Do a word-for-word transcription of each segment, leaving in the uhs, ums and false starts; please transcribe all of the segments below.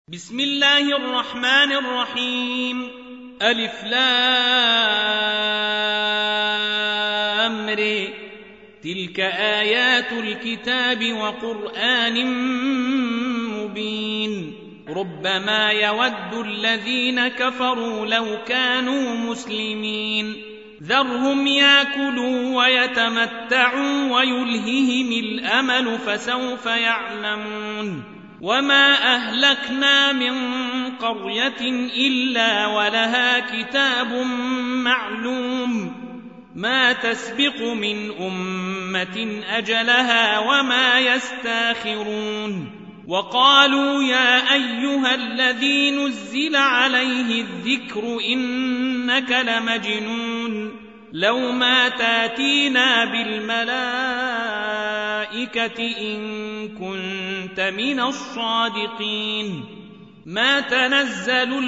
بسم الله الرحمن الرحيم. ألف لام ر. تلك آيات الكتاب وقرآن مبين. ربما يود الذين كفروا لو كانوا مسلمين. ذرهم يأكلوا ويتمتعوا ويلههم الأمل فسوف يعلمون. وما أهلكنا من قرية إلا ولها كتاب معلوم ما تسبق من أمة أجلها وما يستاخرون. وقالوا يا أيها الذي نزل عليه الذكر إنك لمجنون لو ما تاتينا بالملائكة إن كنت من الصادقين. ما تنزل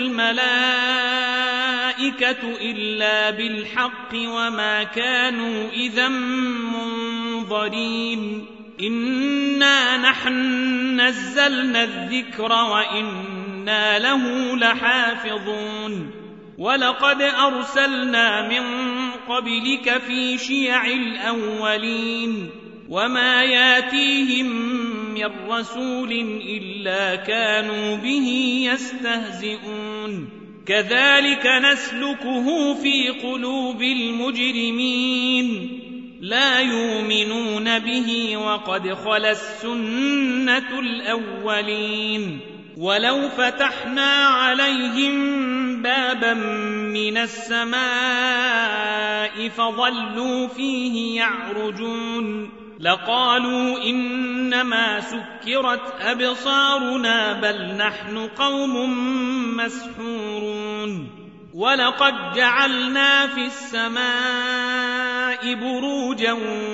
الملائكة إلا بالحق وما كانوا إذا منظرين. إنا نحن نزلنا الذكر وإنا له لحافظون. ولقد أرسلنا من قبلك في شيع الأولين وما ياتيهم من رسول إلا كانوا به يستهزئون. كذلك نسلكه في قلوب المجرمين لا يؤمنون به وقد خلت سنة الأولين. ولو فتحنا عليهم بابا من السماء فظلوا فيه يعرجون لقالوا إنما سكرت أبصارنا بل نحن قوم مسحورون. ولقد جعلنا في السماء بروجا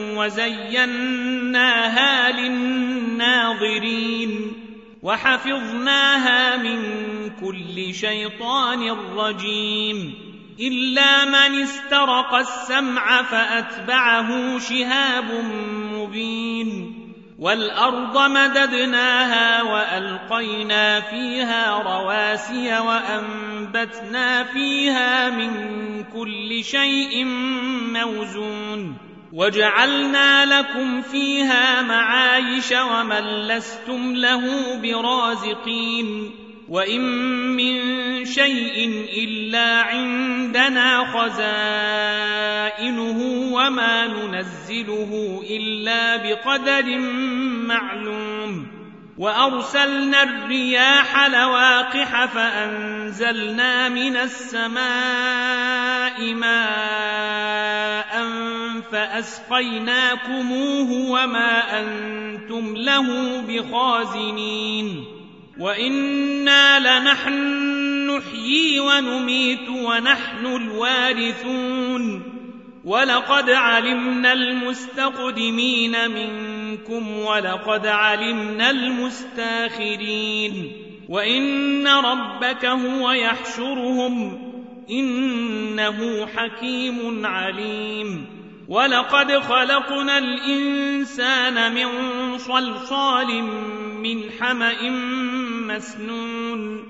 وزيناها للناظرين وحفظناها من كل شيطان رجيم إلا من استرق السمع فأتبعه شهاب مبين. والأرض مددناها وألقينا فيها رواسي وأنبتنا فيها من كل شيء موزون وجعلنا لكم فيها معايش ومن لستم له برازقين. وإن من شيء إلا عندنا خزائنه وما ننزله إلا بقدر معلوم. وأرسلنا الرياح لواقح فأنزلنا من السماء ماء فأسقيناكموه وما أنتم له بخازنين. وإنا لنحن نحيي ونميت ونحن الوارثون. ولقد علمنا المستقدمين منكم ولقد علمنا المستاخرين. وإن ربك هو يحشرهم إنه حكيم عليم. ولقد خلقنا الإنسان من صلصال من حمأ مسنون.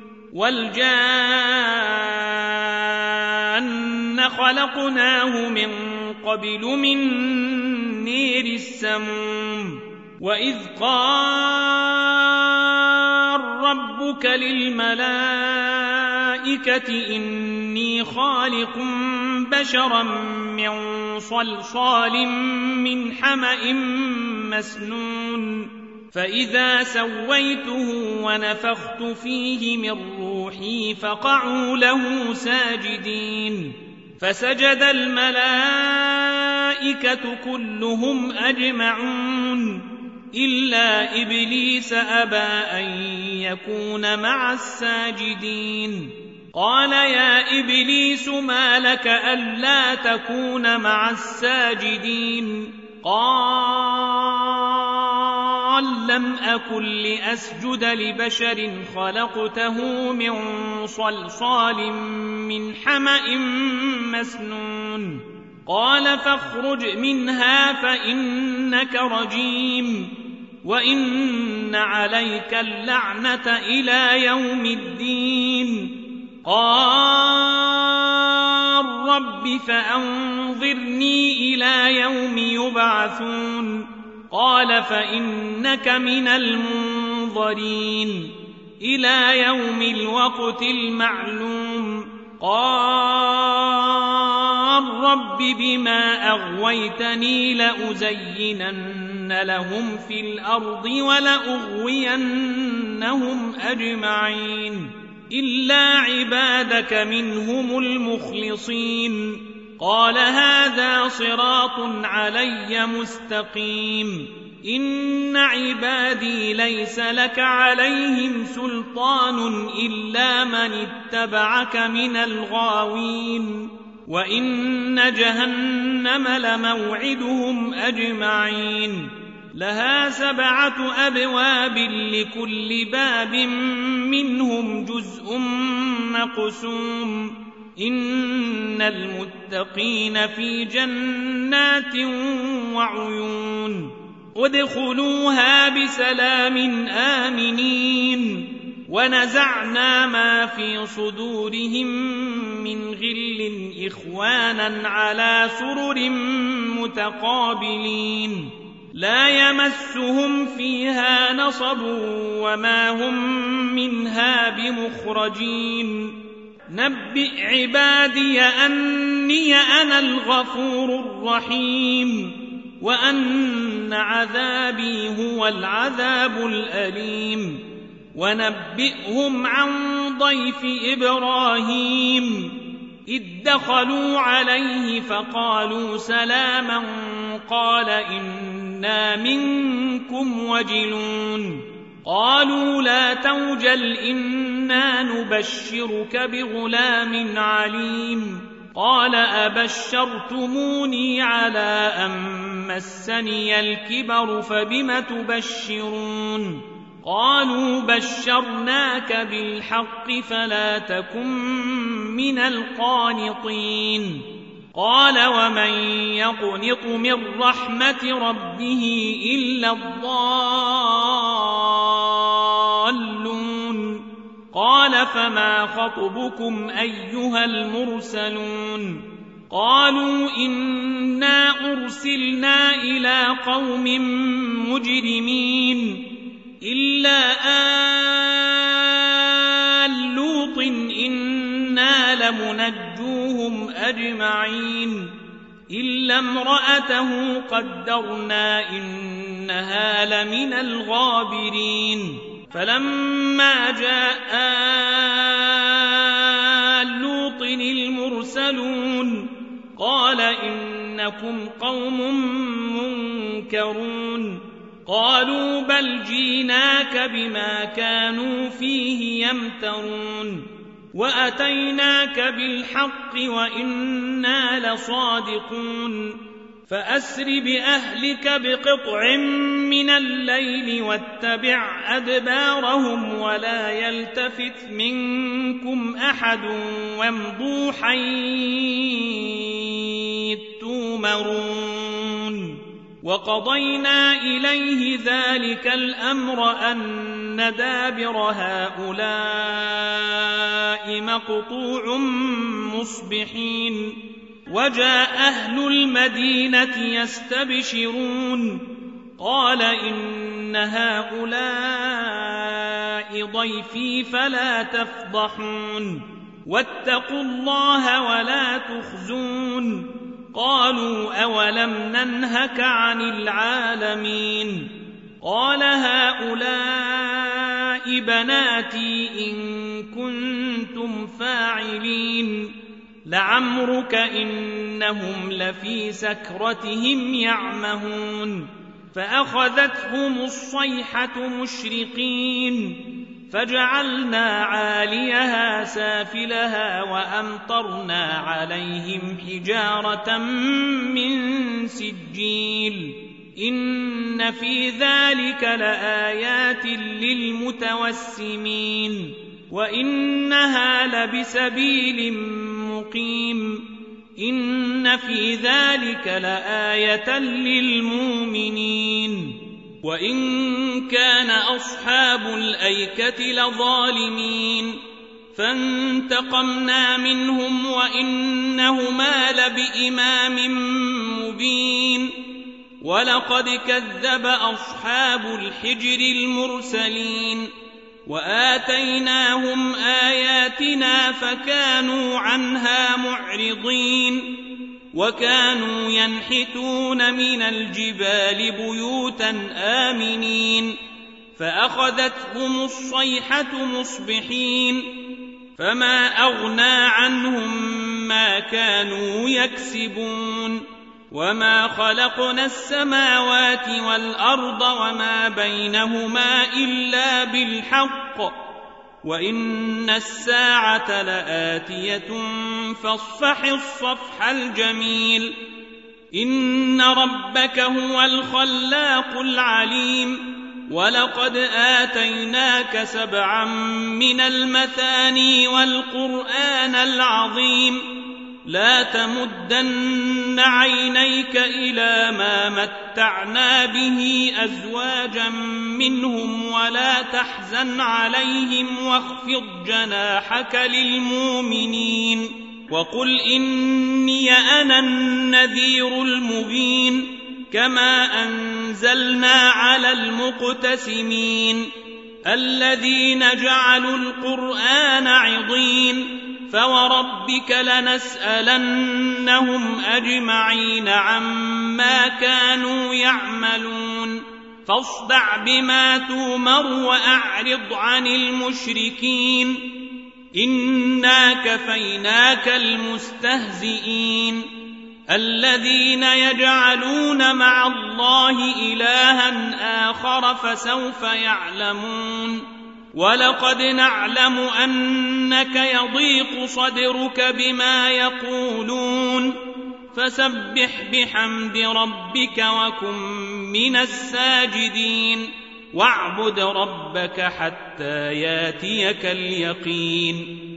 والجان خلقناه من قبل من نير السموم. وإذ قال ربك للملائكة إني خالق بشرا من صلصال من حمأ مسنون فإذا سويته ونفخت فيه من روحي فقعوا له ساجدين. فسجد الملائكة كلهم أجمعون إلا إبليس أبى أن يكون مع الساجدين. قال يا إبليس ما لك ألا تكون مع الساجدين؟ قال لم أكن لأسجد لبشر خلقته من صلصال من حمأ مسنون. قال فاخرج منها فإنك رجيم وإن عليك اللعنة إلى يوم الدين. قال رب فأنظرني إلى يوم يبعثون. قال فإنك من المنظرين إلى يوم الوقت المعلوم. قال رب بما أغويتني لأزينن لهم في الأرض ولأغوينهم أجمعين إلا عبادك منهم المخلصين. قال هذا صراط علي مستقيم. إن عبادي ليس لك عليهم سلطان إلا من اتبعك من الغاوين. وإن جهنم لموعدهم أجمعين لها سبعة أبواب لكل باب منهم جزء مقسوم. إن المتقين في جنات وعيون ادخلوها بسلام آمنين. ونزعنا ما في صدورهم من غل إخوانا على سرر متقابلين لا يمسهم فيها نصب وما هم منها بمخرجين. نبئ عبادي أني أنا الغفور الرحيم وأن عذابي هو العذاب الأليم. ونبئهم عن ضيف إبراهيم إذ دخلوا عليه فقالوا سلاما قال إنا منكم وجلون. قالوا لا توجل إنا نبشرك بغلام عليم. قال أبشرتموني على أن مسني الكبر فبم تبشرون. قالوا بشرناك بالحق فلا تكن من القانطين. قال ومن يقنط من رحمة ربه إلا الضالون. قال فما خطبكم أيها المرسلون؟ قالوا إنا أرسلنا إلى قوم مجرمين إلا آل لوط إنا لمنجوهم أجمعين إلا امرأته قدرنا إنها لمن الغابرين. فلما جاء آل لوط المرسلون قال إنكم قوم منكرون. قالوا بل جيناك بما كانوا فيه يمترون وأتيناك بالحق وإنا لصادقون. فأسر بأهلك بقطع من الليل واتبع أدبارهم ولا يلتفت منكم أحد وامضوا حيث تؤمرون. وقضينا إليه ذلك الأمر أن دابر هؤلاء مقطوع مصبحين. وجاء أهل المدينة يستبشرون قال إن هؤلاء ضيفي فلا تفضحون واتقوا الله ولا تخزون. قالوا أولم ننهك عن العالمين؟ قال هؤلاء بناتي إن كنتم فاعلين. لعمرك إنهم لفي سكرتهم يعمهون. فأخذتهم الصيحة مشرقين فجعلنا عاليها سافلها وأمطرنا عليهم حجارة من سجيل. إن في ذلك لآيات للمتوسمين وإنها لبسبيل مقيم. إن في ذلك لآية للمؤمنين. وإن كان أصحاب الأيكة لظالمين فانتقمنا منهم وإنهما لبإمام مبين ولقد كذب أصحاب الحجر المرسلين وآتيناهم آياتنا فكانوا عنها معرضين وكانوا ينحتون من الجبال بيوتا آمنين فأخذتهم الصيحة مصبحين فما أغنى عنهم ما كانوا يكسبون وما خلقنا السماوات والأرض وما بينهما إلا بالحق وإن الساعة لآتية فاصفح الصفح الجميل إن ربك هو الخلاق العليم ولقد آتيناك سبعا من المثاني والقرآن العظيم لا تمدن عينيك إلى ما متعنا به أزواجا منهم ولا تحزن عليهم واخفض جناحك للمؤمنين وقل إني أنا النذير المبين كما أنزلنا على المقتسمين الذين جعلوا القرآن عضين فوربك لنسألنهم أجمعين عما كانوا يعملون فاصدع بما تومر وأعرض عن المشركين إنا كفيناك المستهزئين الذين يجعلون مع الله إلها آخر فسوف يعلمون ولقد نعلم أنك يضيق صدرك بما يقولون فسبح بحمد ربك وكن من الساجدين واعبد ربك حتى ياتيك اليقين